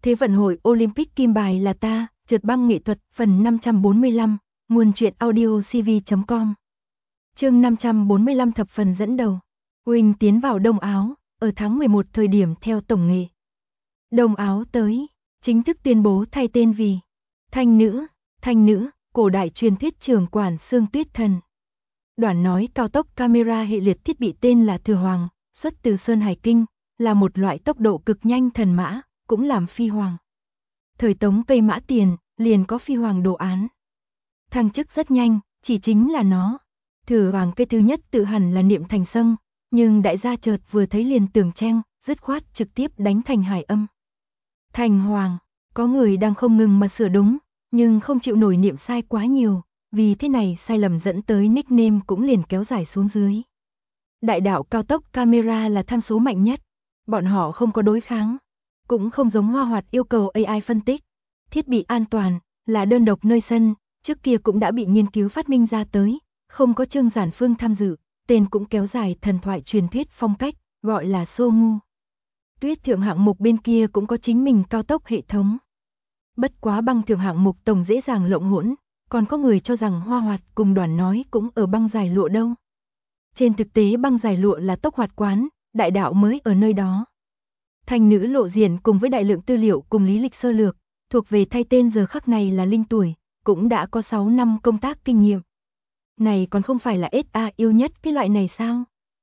Thế vận hội Olympic kim bài là ta, trượt băng nghệ thuật, phần 545, nguồn truyện audio cv.com. Chương 545 thập phần dẫn đầu. Huỳnh tiến vào Đông Áo, ở tháng 11 thời điểm theo tổng nghệ. Đông Áo tới, chính thức tuyên bố thay tên vì Thanh nữ, cổ đại truyền thuyết trưởng quản Xương Tuyết Thần. Đoạn nói cao tốc camera hệ liệt thiết bị tên là Thừa Hoàng, xuất từ Sơn Hải Kinh, là một loại tốc độ cực nhanh thần mã, cũng làm phi hoàng. Thời Tống cây mã tiền, liền có phi hoàng đồ án. Thăng chức rất nhanh, chỉ chính là nó. Thừa Hoàng cây thứ nhất tự hẳn là niệm thành sâng, nhưng đại gia chợt vừa thấy liền tưởng chen, dứt khoát trực tiếp đánh thành hải âm. Thành Hoàng, có người đang không ngừng mà sửa đúng, nhưng không chịu nổi niệm sai quá nhiều, vì thế này sai lầm dẫn tới nickname cũng liền kéo dài xuống dưới. Đại đạo cao tốc camera là tham số mạnh nhất, bọn họ không có đối kháng, cũng không giống Hoa Hoạt yêu cầu AI phân tích. Thiết bị an toàn là đơn độc nơi sân, trước kia cũng đã bị nghiên cứu phát minh ra tới, không có Trương Giản Phương tham dự, tên cũng kéo dài thần thoại truyền thuyết phong cách, gọi là Sô Ngu. Tuyết thượng hạng mục bên kia cũng có chính mình cao tốc hệ thống. Bất quá băng thượng hạng mục tổng dễ dàng lộn hỗn, còn có người cho rằng Hoa Hoạt cùng Đoàn nói cũng ở băng giải lụa đâu. Trên thực tế băng giải lụa là tốc hoạt quán, đại đạo mới ở nơi đó. Thành nữ lộ diện cùng với đại lượng tư liệu cùng lý lịch sơ lược, thuộc về thay tên giờ khắc này là Linh tuổi, cũng đã có 6 năm công tác kinh nghiệm. Này còn không phải là SA yêu nhất cái loại này sao?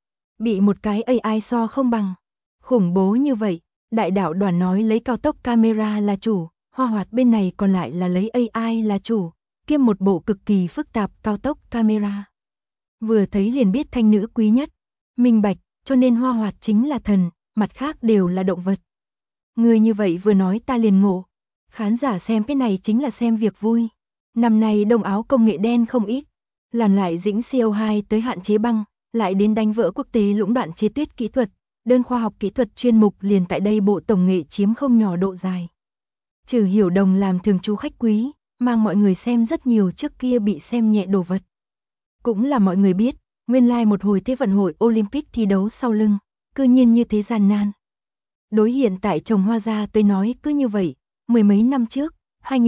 Bị một cái AI so không bằng. Khủng bố như vậy, đại đạo Đoàn nói lấy cao tốc camera là chủ, Hoa Hoạt bên này còn lại là lấy AI là chủ, kiêm một bộ cực kỳ phức tạp cao tốc camera. Vừa thấy liền biết thanh nữ quý nhất, minh bạch, cho nên Hoa Hoạt chính là thần, mặt khác đều là động vật. Người như vậy vừa nói ta liền ngộ, khán giả xem cái này chính là xem việc vui. Năm nay Đông Áo công nghệ đen không ít, làm lại dĩnh CO2 tới hạn chế băng, lại đến đánh vỡ quốc tế lũng đoạn chế tuyết kỹ thuật, đơn khoa học kỹ thuật chuyên mục liền tại đây bộ tổng nghệ chiếm không nhỏ độ dài. Trừ Hiểu Đồng làm thường trú khách quý, mang mọi người xem rất nhiều trước kia bị xem nhẹ đồ vật. Cũng là mọi người biết, nguyên lai một hồi thế vận hội Olympic thi đấu sau lưng, cư nhiên như thế gian nan. Đối hiện tại chồng Hoa gia tới nói cứ như vậy, mười mấy năm trước,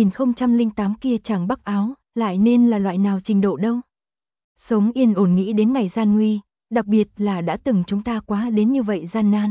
2008 kia chàng Bắc Áo, lại nên là loại nào trình độ đâu. Sống yên ổn nghĩ đến ngày gian nguy, đặc biệt là đã từng chúng ta quá đến như vậy gian nan.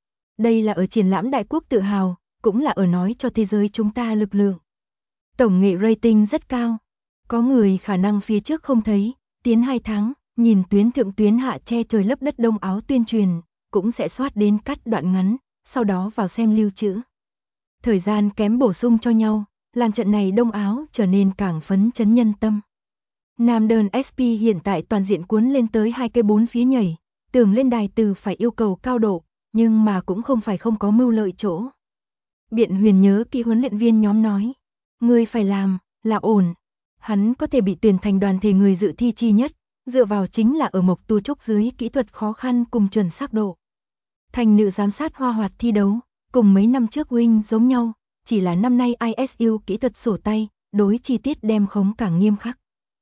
Đây là ở triển lãm đại quốc tự hào, cũng là ở nói cho thế giới chúng ta lực lượng. Tổng nghệ rating rất cao, có người khả năng phía trước không thấy, tiến 2 tháng, nhìn tuyến thượng tuyến hạ che trời lấp đất Đông Áo tuyên truyền, cũng sẽ soát đến cắt đoạn ngắn, sau đó vào xem lưu trữ. Thời gian kém bổ sung cho nhau, làm trận này Đông Áo trở nên càng phấn chấn nhân tâm. Nam đơn SP hiện tại toàn diện cuốn lên tới 2 cây 4 phía nhảy, tưởng lên đài từ phải yêu cầu cao độ, nhưng mà cũng không phải không có mưu lợi chỗ. Biện Huyền nhớ kỹ huấn luyện viên nhóm nói, người phải làm, là ổn. Hắn có thể bị tuyển thành đoàn thể người dự thi chi nhất, dựa vào chính là ở Mộc Tu Trúc dưới kỹ thuật khó khăn cùng chuẩn xác độ. Thành nữ giám sát Hoa Hoạt thi đấu, cùng mấy năm trước Wing giống nhau, chỉ là năm nay ISU kỹ thuật sổ tay, đối chi tiết đem khống càng nghiêm khắc.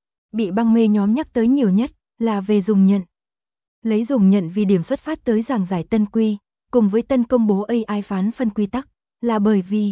Bị băng mê nhóm nhắc tới nhiều nhất là về dùng nhận. Lấy dùng nhận vì điểm xuất phát tới giảng giải tân quy, cùng với tân công bố AI phán phân quy tắc, là bởi vì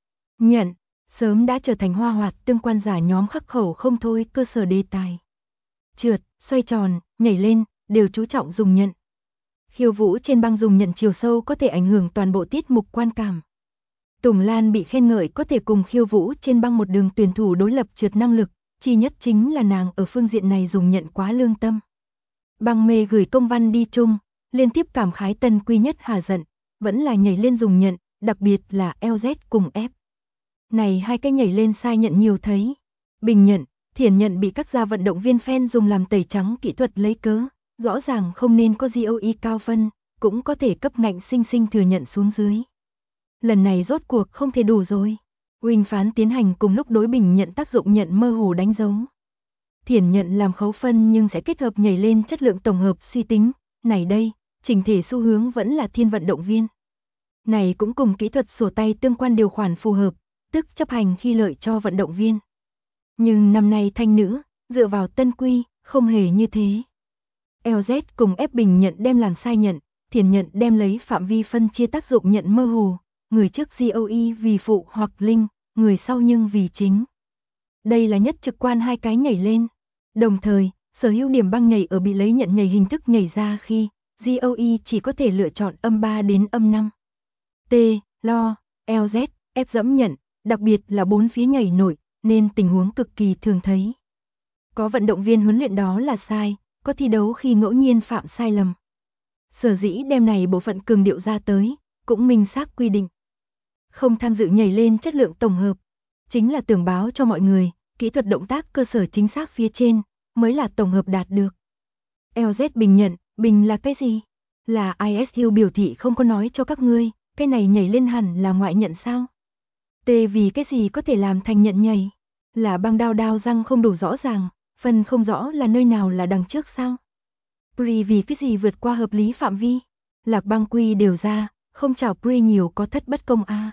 nhận sớm đã trở thành Hoa Hoạt tương quan giả nhóm khắc khẩu không thôi cơ sở đề tài. Trượt, xoay tròn, nhảy lên, đều chú trọng dùng nhận. Khiêu vũ trên băng dùng nhận chiều sâu có thể ảnh hưởng toàn bộ tiết mục quan cảm. Tùng Lan bị khen ngợi có thể cùng khiêu vũ trên băng một đường tuyển thủ đối lập trượt năng lực, chi nhất chính là nàng ở phương diện này dùng nhận quá lương tâm. Băng mê gửi công văn đi chung, liên tiếp cảm khái tân quy nhất hà giận, vẫn là nhảy lên dùng nhận, đặc biệt là LZ cùng F. Này hai cái nhảy lên sai nhận nhiều thấy. Bình nhận, thiển nhận bị các gia vận động viên fan dùng làm tẩy trắng kỹ thuật lấy cớ, rõ ràng không nên có GOE cao phân, cũng có thể cấp ngạnh sinh sinh thừa nhận xuống dưới. Lần này rốt cuộc không thể đủ rồi. Huỳnh phán tiến hành cùng lúc đối bình nhận tác dụng nhận mơ hồ đánh dấu. Thiển nhận làm khấu phân nhưng sẽ kết hợp nhảy lên chất lượng tổng hợp suy tính, này đây, chỉnh thể xu hướng vẫn là thiên vận động viên. Này cũng cùng kỹ thuật sổ tay tương quan điều khoản phù hợp, tức chấp hành khi lợi cho vận động viên. Nhưng năm nay thanh nữ, dựa vào tân quy, không hề như thế. LZ cùng F bình nhận đem làm sai nhận, thiển nhận đem lấy phạm vi phân chia tác dụng nhận mơ hồ, người trước GOE vì phụ hoặc linh, người sau nhưng vì chính. Đây là nhất trực quan hai cái nhảy lên. Đồng thời, sở hữu điểm băng nhảy ở bị lấy nhận nhảy hình thức nhảy ra khi GOE chỉ có thể lựa chọn âm 3 đến âm 5. T, lo, LZ, F dẫm nhận, đặc biệt là 4 phía nhảy nổi, nên tình huống cực kỳ thường thấy. Có vận động viên huấn luyện đó là sai, có thi đấu khi ngẫu nhiên phạm sai lầm. Sở dĩ đem này bộ phận cường điệu ra tới, cũng minh xác quy định. Không tham dự nhảy lên chất lượng tổng hợp, chính là tưởng báo cho mọi người, kỹ thuật động tác cơ sở chính xác phía trên, mới là tổng hợp đạt được. LZ bình nhận, bình là cái gì? Là ISU biểu thị không có nói cho các ngươi, cái này nhảy lên hẳn là ngoại nhận sao? T vì cái gì có thể làm thành nhận nhảy? Là băng đao răng không đủ rõ ràng, phần không rõ là nơi nào là đằng trước sao? Pre vì cái gì vượt qua hợp lý phạm vi? Lạc băng quy đều ra, không chào pre nhiều có thất bất công a.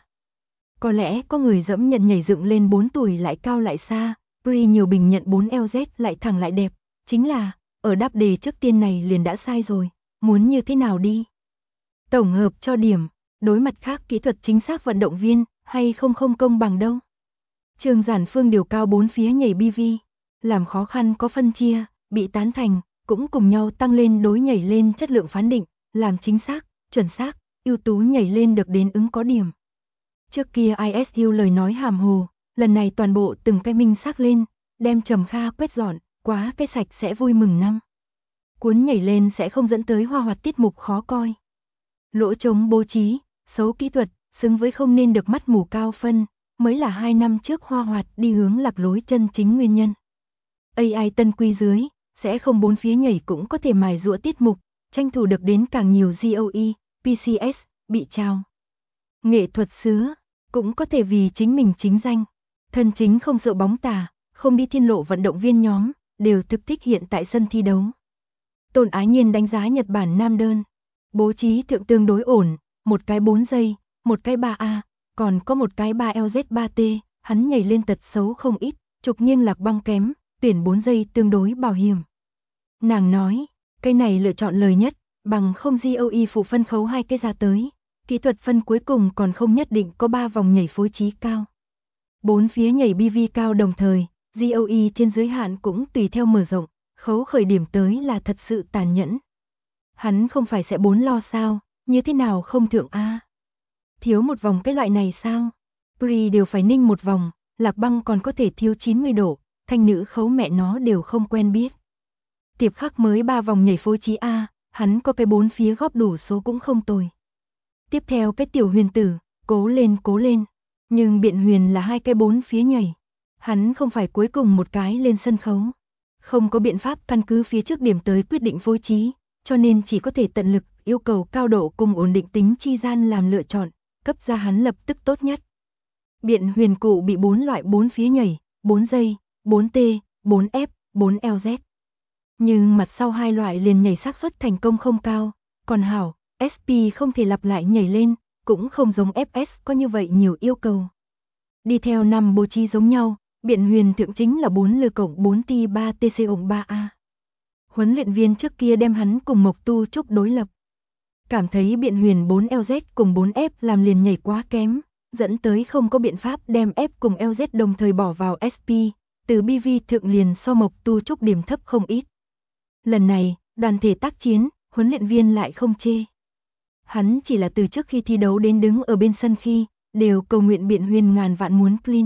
Có lẽ có người dẫm nhận nhảy dựng lên 4 tuổi lại cao lại xa, pre nhiều bình nhận 4 LZ lại thẳng lại đẹp, chính là, ở đáp đề trước tiên này liền đã sai rồi, muốn như thế nào đi? Tổng hợp cho điểm, đối mặt khác kỹ thuật chính xác vận động viên, hay không công bằng đâu. Trường Giản Phương điều cao 4 phía nhảy BV, làm khó khăn có phân chia, bị tán thành, cũng cùng nhau tăng lên đối nhảy lên chất lượng phán định, làm chính xác, chuẩn xác, ưu tú nhảy lên được đến ứng có điểm. Trước kia ISU lời nói hàm hồ, lần này toàn bộ từng cái minh xác lên, đem Trầm Kha quét dọn, quá cái sạch sẽ vui mừng năm. Cuốn nhảy lên sẽ không dẫn tới hoa hoạt tiết mục khó coi. Lỗ trống bố trí, xấu kỹ thuật, xứng với không nên được mắt mù cao phân, mới là 2 năm trước hoa hoạt đi hướng lạc lối chân chính nguyên nhân. AI tân quy dưới, sẽ không 4 phía nhảy cũng có thể mài giũa tiết mục, tranh thủ được đến càng nhiều GOE, PCS, bị trao. Nghệ thuật sứa, cũng có thể vì chính mình chính danh. Thân chính không sợ bóng tà, không đi thiên lộ vận động viên nhóm, đều thực thích hiện tại sân thi đấu. Tôn Ái Nhiên đánh giá Nhật Bản nam đơn. Bố trí thượng tương đối ổn, một cái 4 giây, một cái 3A, còn có một cái 3LZ3T, hắn nhảy lên tật xấu không ít, trục nghiêng lạc băng kém, tuyển 4 giây tương đối bảo hiểm. Nàng nói, cái này lựa chọn lời nhất, bằng không GOE phụ phân khấu 2 cái ra tới. Kỹ thuật phân cuối cùng còn không nhất định có 3 vòng nhảy phối trí cao. 4 phía nhảy BV cao đồng thời, GOE trên giới hạn cũng tùy theo mở rộng, khấu khởi điểm tới là thật sự tàn nhẫn. Hắn không phải sẽ 4 lo sao, như thế nào không thượng A. Thiếu một vòng cái loại này sao? Pre đều phải ninh một vòng, lạc băng còn có thể thiếu 90 độ, thanh nữ khấu mẹ nó đều không quen biết. Tiệp Khắc mới 3 vòng nhảy phối trí A, hắn có cái 4 phía góp đủ số cũng không tồi. Tiếp theo cái tiểu huyền tử, cố lên. Nhưng biện huyền là 2 cái 4 phía nhảy. Hắn không phải cuối cùng một cái lên sân khấu. Không có biện pháp căn cứ phía trước điểm tới quyết định phối trí, cho nên chỉ có thể tận lực yêu cầu cao độ cùng ổn định tính chi gian làm lựa chọn, cấp ra hắn lập tức tốt nhất. Biện huyền cụ bị 4 loại 4 phía nhảy, 4 giây, 4T, 4F, 4LZ. Nhưng mặt sau 2 loại liền nhảy xác suất thành công không cao, còn hảo, SP không thể lặp lại nhảy lên, cũng không giống FS có như vậy nhiều yêu cầu. Đi theo 5 bố trí giống nhau, biện huyền thượng chính là 4 lư cộng 4 T 3 TC ổng 3A. Huấn luyện viên trước kia đem hắn cùng Mộc Tu Trúc đối lập. Cảm thấy biện huyền 4 LZ cùng 4 F làm liền nhảy quá kém, dẫn tới không có biện pháp đem F cùng LZ đồng thời bỏ vào SP, từ BV thượng liền so Mộc Tu Trúc điểm thấp không ít. Lần này, đoàn thể tác chiến, huấn luyện viên lại không chê. Hắn chỉ là từ trước khi thi đấu đến đứng ở bên sân khi, đều cầu nguyện biện huyền ngàn vạn muốn clean.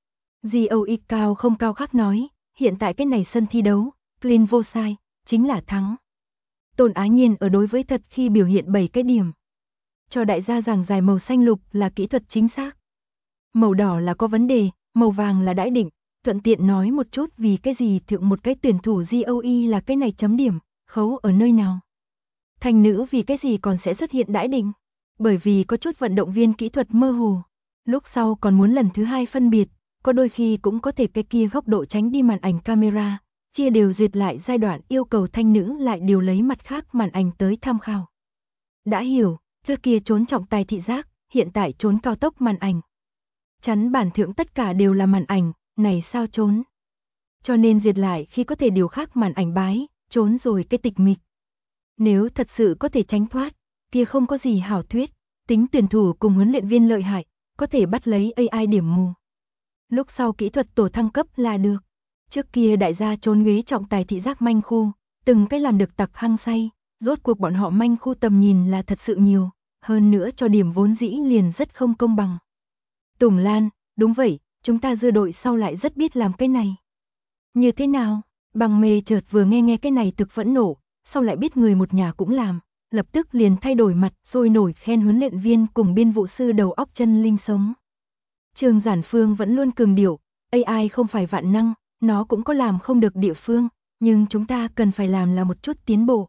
GOE cao không cao khác nói, hiện tại cái này sân thi đấu, clean vô sai, chính là thắng. Tôn Ái Nhiên ở đối với thật khi biểu hiện 7 cái điểm. Cho đại gia giảng giải màu xanh lục là kỹ thuật chính xác. Màu đỏ là có vấn đề, màu vàng là đãi định, thuận tiện nói một chút vì cái gì thượng một cái tuyển thủ GOE là cái này chấm điểm, khấu ở nơi nào. Thành nữ vì cái gì còn sẽ xuất hiện đãi định, bởi vì có chút vận động viên kỹ thuật mơ hồ. Lúc sau còn muốn lần thứ 2 phân biệt, có đôi khi cũng có thể cái kia góc độ tránh đi màn ảnh camera, chia đều duyệt lại giai đoạn yêu cầu thanh nữ lại điều lấy mặt khác màn ảnh tới tham khảo. Đã hiểu, trước kia trốn trọng tài thị giác, hiện tại trốn cao tốc màn ảnh. Chắn bản thượng tất cả đều là màn ảnh, này sao trốn. Cho nên duyệt lại khi có thể điều khác màn ảnh bái, trốn rồi cái tịch mịch. Nếu thật sự có thể tránh thoát, kia không có gì hảo thuyết, tính tuyển thủ cùng huấn luyện viên lợi hại, có thể bắt lấy AI điểm mù. Lúc sau kỹ thuật tổ thăng cấp là được. Trước kia đại gia trốn ghế trọng tài thị giác manh khu, từng cái làm được tặc hăng say, rốt cuộc bọn họ manh khu tầm nhìn là thật sự nhiều, hơn nữa cho điểm vốn dĩ liền rất không công bằng. Tùng Lan, đúng vậy, chúng ta dưa đội sau lại rất biết làm cái này. Như thế nào? Bằng mê chợt vừa nghe cái này thực phẫn nộ, sau lại biết người một nhà cũng làm, lập tức liền thay đổi mặt, sôi nổi khen huấn luyện viên cùng biên vụ sư đầu óc chân linh sống. Trương Giản Phương vẫn luôn cường điệu, AI không phải vạn năng, nó cũng có làm không được địa phương, nhưng chúng ta cần phải làm là một chút tiến bộ.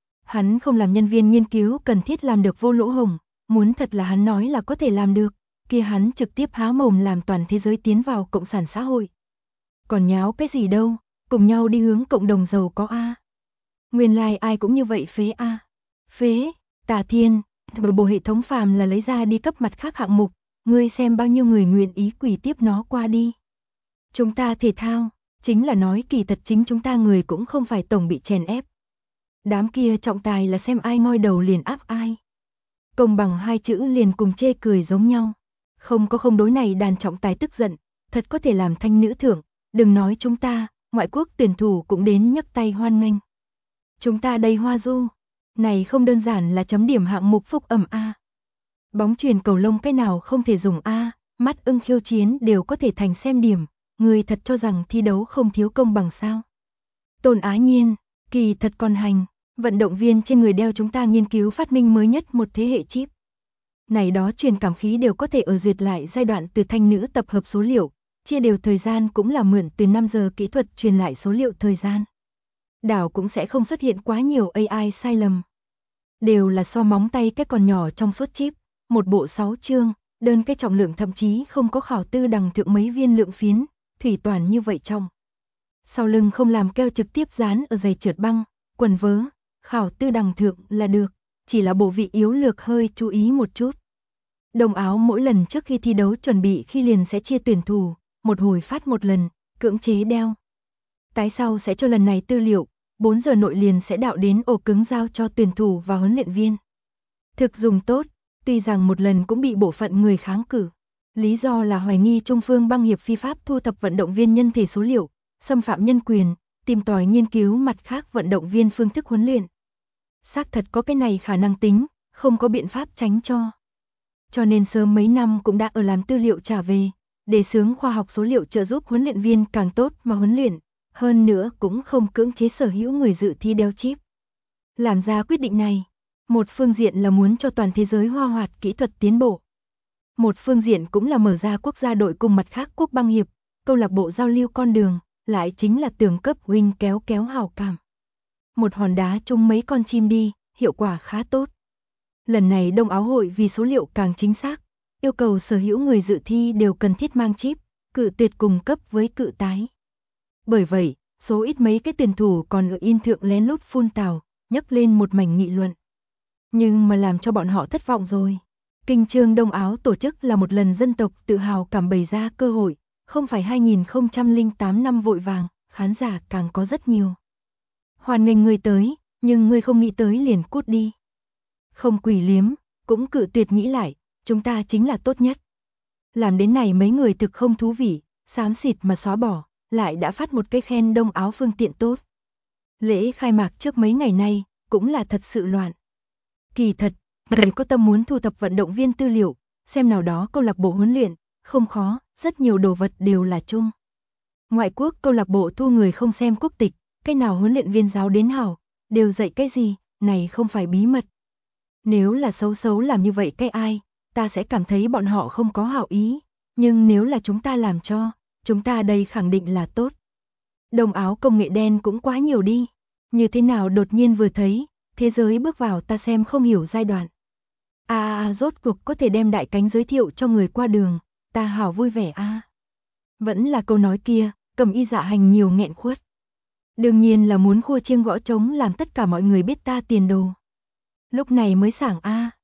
Hắn không làm nhân viên nghiên cứu cần thiết làm được vô lỗ hổng, muốn thật là hắn nói là có thể làm được, kia hắn trực tiếp há mồm làm toàn thế giới tiến vào cộng sản xã hội. Còn nháo cái gì đâu, cùng nhau đi hướng cộng đồng giàu có a. Nguyên lai ai cũng như vậy phế a. Phế, Tà Thiên, bộ hệ thống phàm là lấy ra đi cấp mặt khác hạng mục, ngươi xem bao nhiêu người nguyện ý quỳ tiếp nó qua đi. Chúng ta thể thao, chính là nói kỳ thật chính chúng ta người cũng không phải tổng bị chèn ép. Đám kia trọng tài là xem ai ngoi đầu liền áp ai. Công bằng hai chữ liền cùng chê cười giống nhau. Không đối này đàn trọng tài tức giận, thật có thể làm thanh nữ thưởng, đừng nói chúng ta, ngoại quốc tuyển thủ cũng đến nhấc tay hoan nghênh. Chúng ta đây hoa du, này không đơn giản là chấm điểm hạng mục phúc ẩm a. Bóng chuyền cầu lông cái nào không thể dùng a, mắt ưng khiêu chiến đều có thể thành xem điểm, người thật cho rằng thi đấu không thiếu công bằng sao? Tôn Á Nhiên, kỳ thật còn hành, vận động viên trên người đeo chúng ta nghiên cứu phát minh mới nhất một thế hệ chip. Này đó truyền cảm khí đều có thể ở duyệt lại giai đoạn từ thanh nữ tập hợp số liệu, chia đều thời gian cũng là mượn từ 5 giờ kỹ thuật truyền lại số liệu thời gian. Đảo cũng sẽ không xuất hiện quá nhiều AI sai lầm. Đều là so móng tay cái còn nhỏ trong suốt chip, một bộ 6 chương, đơn cái trọng lượng thậm chí không có khảo tư đằng thượng mấy viên lượng phiến, thủy toàn như vậy trong. Sau lưng không làm keo trực tiếp dán ở giày trượt băng, quần vớ, khảo tư đằng thượng là được, chỉ là bộ vị yếu lược hơi chú ý một chút. Đồng áo mỗi lần trước khi thi đấu chuẩn bị khi liền sẽ chia tuyển thủ, một hồi phát một lần, cưỡng chế đeo. Tái sau sẽ cho lần này tư liệu, 4 giờ nội liền sẽ đạo đến ổ cứng giao cho tuyển thủ và huấn luyện viên. Thực dùng tốt, tuy rằng một lần cũng bị bộ phận người kháng cự. Lý do là hoài nghi Trung Phương băng hiệp phi pháp thu thập vận động viên nhân thể số liệu, xâm phạm nhân quyền, tìm tòi nghiên cứu mặt khác vận động viên phương thức huấn luyện. Xác thật có cái này khả năng tính, không có biện pháp tránh cho. Cho nên sớm mấy năm cũng đã ở làm tư liệu trả về, đề xướng khoa học số liệu trợ giúp huấn luyện viên càng tốt mà huấn luyện, hơn nữa cũng không cưỡng chế sở hữu người dự thi đeo chip. Làm ra quyết định này, một phương diện là muốn cho toàn thế giới hoa hoạt kỹ thuật tiến bộ. Một phương diện cũng là mở ra quốc gia đội cùng mặt khác quốc băng hiệp, câu lạc bộ giao lưu con đường, lại chính là tưởng cấp huynh kéo hào cảm. Một hòn đá chung mấy con chim đi, hiệu quả khá tốt. Lần này Đông Áo hội vì số liệu càng chính xác, yêu cầu sở hữu người dự thi đều cần thiết mang chip, cự tuyệt cùng cấp với cự tái. Bởi vậy, số ít mấy cái tuyển thủ còn ở in thượng lén lút phun tào, nhấc lên một mảnh nghị luận. Nhưng mà làm cho bọn họ thất vọng rồi. Kinh chương Đông Áo tổ chức là một lần dân tộc tự hào cảm bày ra cơ hội, không phải 2008 năm vội vàng, khán giả càng có rất nhiều. Hoan nghênh người tới, nhưng người không nghĩ tới liền cút đi. Không quỷ liếm, cũng cự tuyệt nghĩ lại, chúng ta chính là tốt nhất. Làm đến này mấy người thực không thú vị, xám xịt mà xóa bỏ, lại đã phát một cái khen Đông Áo phương tiện tốt. Lễ khai mạc trước mấy ngày nay, cũng là thật sự loạn. Kỳ thật, người có tâm muốn thu thập vận động viên tư liệu, xem nào đó câu lạc bộ huấn luyện, không khó, rất nhiều đồ vật đều là chung. Ngoại quốc câu lạc bộ thu người không xem quốc tịch, cái nào huấn luyện viên giáo đến hảo, đều dạy cái gì, này không phải bí mật. Nếu là xấu làm như vậy cái ai, ta sẽ cảm thấy bọn họ không có hảo ý, nhưng nếu là chúng ta làm cho, chúng ta đây khẳng định là tốt. Đồng áo công nghệ đen cũng quá nhiều đi, như thế nào đột nhiên vừa thấy, thế giới bước vào ta xem không hiểu giai đoạn. Rốt cuộc có thể đem đại cánh giới thiệu cho người qua đường, ta hảo vui vẻ Vẫn là câu nói kia, cầm y dạ hành nhiều nghẹn khuất. Đương nhiên là muốn khua chiêng gõ trống làm tất cả mọi người biết ta tiền đồ. Lúc này mới sảng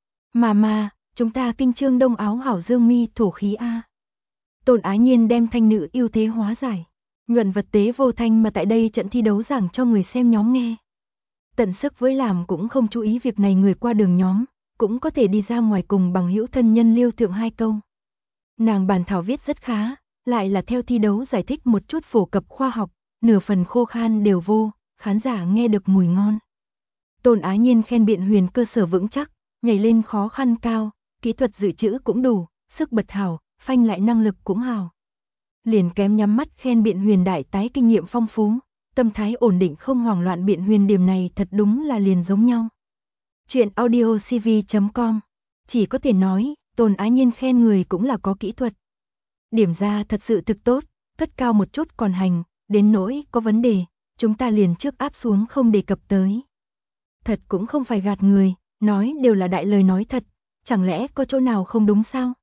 mà, chúng ta kinh chương Đông Áo hảo dương mi thổ khí Tôn Á Nhiên đem thanh nữ ưu thế hóa giải, nhuận vật tế vô thanh mà tại đây trận thi đấu giảng cho người xem nhóm nghe. Tận sức với làm cũng không chú ý việc này người qua đường nhóm, cũng có thể đi ra ngoài cùng bằng hữu thân nhân liêu thượng 2 câu. Nàng bản thảo viết rất khá, lại là theo thi đấu giải thích một chút phổ cập khoa học, nửa phần khô khan đều vô, khán giả nghe được mùi ngon. Tôn Á Nhiên khen Biện Huyền cơ sở vững chắc, nhảy lên khó khăn cao, kỹ thuật dự trữ cũng đủ, sức bật hảo, phanh lại năng lực cũng hảo. Liền kém nhắm mắt khen Biện Huyền đại tái kinh nghiệm phong phú, tâm thái ổn định không hoảng loạn. Biện Huyền điểm này thật đúng là liền giống nhau. Chuyện audio cv.com, chỉ có thể nói, Tôn Á Nhiên khen người cũng là có kỹ thuật. Điểm ra thật sự thực tốt, cất cao một chút còn hành, đến nỗi có vấn đề, chúng ta liền trước áp xuống không đề cập tới. Thật cũng không phải gạt người, nói đều là đại lời nói thật, chẳng lẽ có chỗ nào không đúng sao?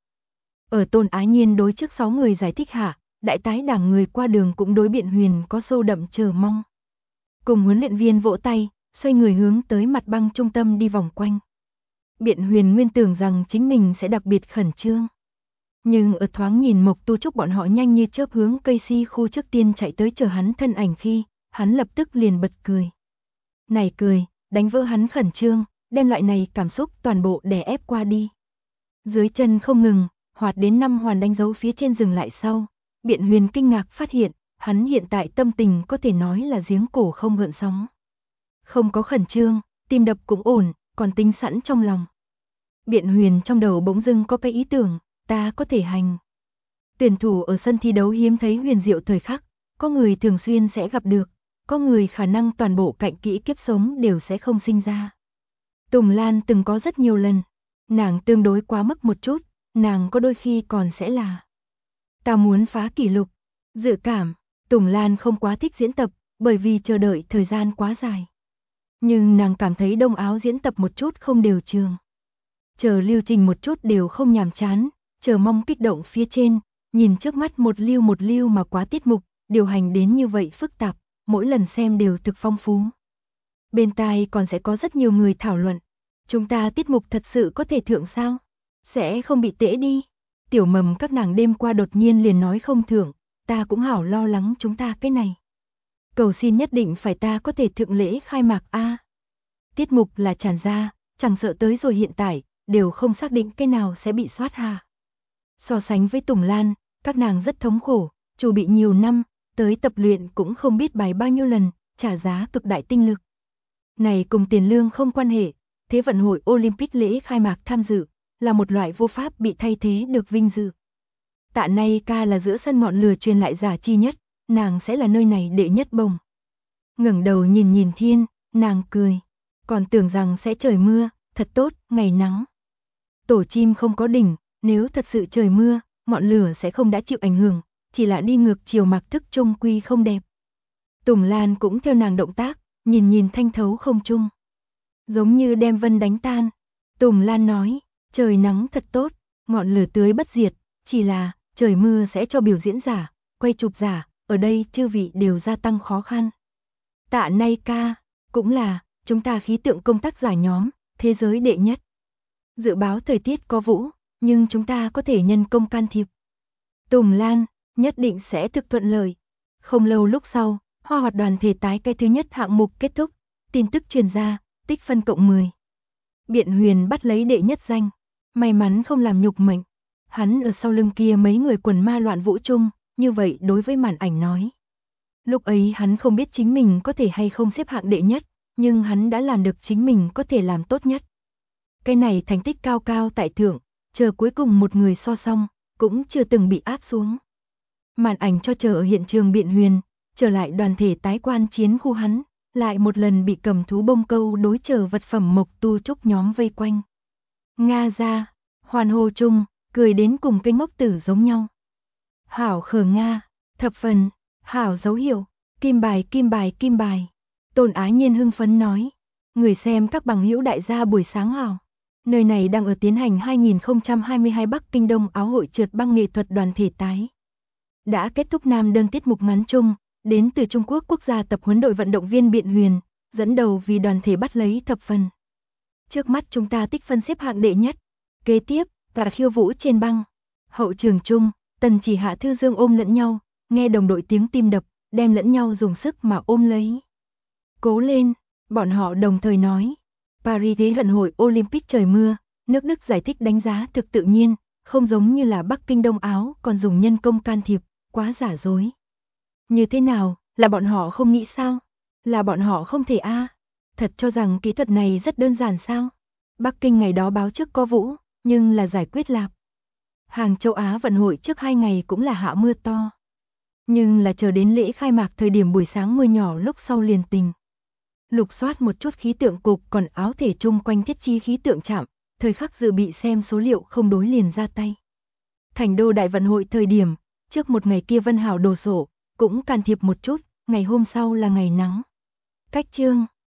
Ở Tôn Á Nhiên đối trước 6 người giải thích hạ, đại tái đảng người qua đường cũng đối Biện Huyền có sâu đậm chờ mong. Cùng huấn luyện viên vỗ tay, xoay người hướng tới mặt băng trung tâm đi vòng quanh. Biện Huyền nguyên tưởng rằng chính mình sẽ đặc biệt khẩn trương. Nhưng ở thoáng nhìn Mộc Tu Trúc bọn họ nhanh như chớp hướng cây si khu trước tiên chạy tới chờ hắn thân ảnh khi, hắn lập tức liền bật cười. Này cười, đánh vỡ hắn khẩn trương, đem loại này cảm xúc toàn bộ đè ép qua đi. Dưới chân không ngừng, hoạt đến 5 hoàn đánh dấu phía trên dừng lại sau, Biện Huyền kinh ngạc phát hiện, hắn hiện tại tâm tình có thể nói là giếng cổ không gợn sóng. Không có khẩn trương, tim đập cũng ổn, còn tính sẵn trong lòng. Biện Huyền trong đầu bỗng dưng có cái ý tưởng, ta có thể hành. Tuyển thủ ở sân thi đấu hiếm thấy huyền diệu thời khắc, có người thường xuyên sẽ gặp được, có người khả năng toàn bộ cạnh kỹ kiếp sống đều sẽ không sinh ra. Tùng Lan từng có rất nhiều lần, nàng tương đối quá mức một chút, nàng có đôi khi còn sẽ là ta muốn phá kỷ lục. Dự cảm, Tùng Lan không quá thích diễn tập, bởi vì chờ đợi thời gian quá dài. Nhưng nàng cảm thấy đông áo diễn tập một chút không đều trường. Chờ lưu trình một chút đều không nhàm chán, chờ mong kích động phía trên, nhìn trước mắt một lưu mà quá tiết mục, điều hành đến như vậy phức tạp, mỗi lần xem đều thực phong phú. Bên tai còn sẽ có rất nhiều người thảo luận, chúng ta tiết mục thật sự có thể thượng sao? Sẽ không bị tễ đi. Tiểu Mầm các nàng đêm qua đột nhiên liền nói không thượng, ta cũng hảo lo lắng chúng ta cái này. Cầu xin nhất định phải ta có thể thượng lễ khai mạc a. Tiết mục là tràn ra, chẳng sợ tới rồi hiện tại, đều không xác định cái nào sẽ bị soát hà. So sánh với Tùng Lan, các nàng rất thống khổ, chuẩn bị nhiều năm, tới tập luyện cũng không biết bài bao nhiêu lần, trả giá cực đại tinh lực. Này cùng tiền lương không quan hệ, Thế vận hội Olympic lễ khai mạc tham dự, là một loại vô pháp bị thay thế được vinh dự. Tạ Nay Ca là giữa sân ngọn lửa truyền lại giả chi nhất, nàng sẽ là nơi này đệ nhất bồng. Ngẩng đầu nhìn thiên, nàng cười, còn tưởng rằng sẽ trời mưa, thật tốt, ngày nắng. Tổ chim không có đỉnh, nếu thật sự trời mưa, ngọn lửa sẽ không đã chịu ảnh hưởng, chỉ là đi ngược chiều mặc thức trung quy không đẹp. Tùng Lan cũng theo nàng động tác, nhìn thanh thấu không trung. Giống như đem vân đánh tan. Tùng Lan nói, trời nắng thật tốt, ngọn lửa tưới bất diệt, chỉ là, trời mưa sẽ cho biểu diễn giả, quay chụp giả, ở đây chư vị đều gia tăng khó khăn. Tạ Nay Ca, cũng là, chúng ta khí tượng công tác giả nhóm, thế giới đệ nhất. Dự báo thời tiết có vũ, nhưng chúng ta có thể nhân công can thiệp. Tùng Lan, nhất định sẽ thực thuận lợi. Không lâu lúc sau, Hoa Hoạt đoàn thể tái cái thứ nhất hạng mục kết thúc, tin tức truyền ra, tích phân cộng 10. Biện Huyền bắt lấy đệ nhất danh, may mắn không làm nhục mệnh. Hắn ở sau lưng kia mấy người quần ma loạn vũ chung, như vậy đối với màn ảnh nói. Lúc ấy hắn không biết chính mình có thể hay không xếp hạng đệ nhất, nhưng hắn đã làm được chính mình có thể làm tốt nhất. Cái này thành tích cao cao tại thượng, chờ cuối cùng một người so xong, cũng chưa từng bị áp xuống. Màn ảnh cho chờ ở hiện trường Biện Huyền, trở lại đoàn thể tái quan chiến khu hắn, lại một lần bị cầm thú bông câu đối chờ vật phẩm Mộc Tu Trúc nhóm vây quanh. Nga ra, hoàn hô chung, cười đến cùng cây ngốc tử giống nhau. Hảo khờ Nga, thập phần, hảo dấu hiệu, kim bài. Tôn Á Nhiên hưng phấn nói, người xem các bằng hữu đại gia buổi sáng hảo. Nơi này đang ở tiến hành 2022 Bắc Kinh Đông Áo hội trượt băng nghệ thuật đoàn thể tái. Đã kết thúc nam đơn tiết mục ngắn chung, đến từ Trung Quốc quốc gia tập huấn đội vận động viên Biện Huyền, dẫn đầu vì đoàn thể bắt lấy thập phần. Trước mắt chúng ta tích phân xếp hạng đệ nhất, kế tiếp là khiêu vũ trên băng. Hậu trường chung, Tần Chỉ Hạ Thư Dương ôm lẫn nhau, nghe đồng đội tiếng tim đập, đem lẫn nhau dùng sức mà ôm lấy. Cố lên, bọn họ đồng thời nói. Paris Thế vận hội Olympic trời mưa, Nước Đức giải thích đánh giá thực tự nhiên, không giống như là Bắc Kinh Đông Áo còn dùng nhân công can thiệp, quá giả dối. Như thế nào, là bọn họ không nghĩ sao? Là bọn họ không thể thật cho rằng kỹ thuật này rất đơn giản sao? Bắc Kinh ngày đó báo trước có vũ, nhưng là giải quyết lạp. Hàng châu Á vận hội trước 2 ngày cũng là hạ mưa to. Nhưng là chờ đến lễ khai mạc thời điểm buổi sáng mưa nhỏ lúc sau liền tình. Lục soát một chút khí tượng cục còn áo thể chung quanh thiết chi khí tượng trạm, thời khắc dự bị xem số liệu không đối liền ra tay. Thành đô đại vận hội thời điểm, trước một ngày kia Vân Hảo đồ sổ, cũng can thiệp một chút, ngày hôm sau là ngày nắng. Cách chương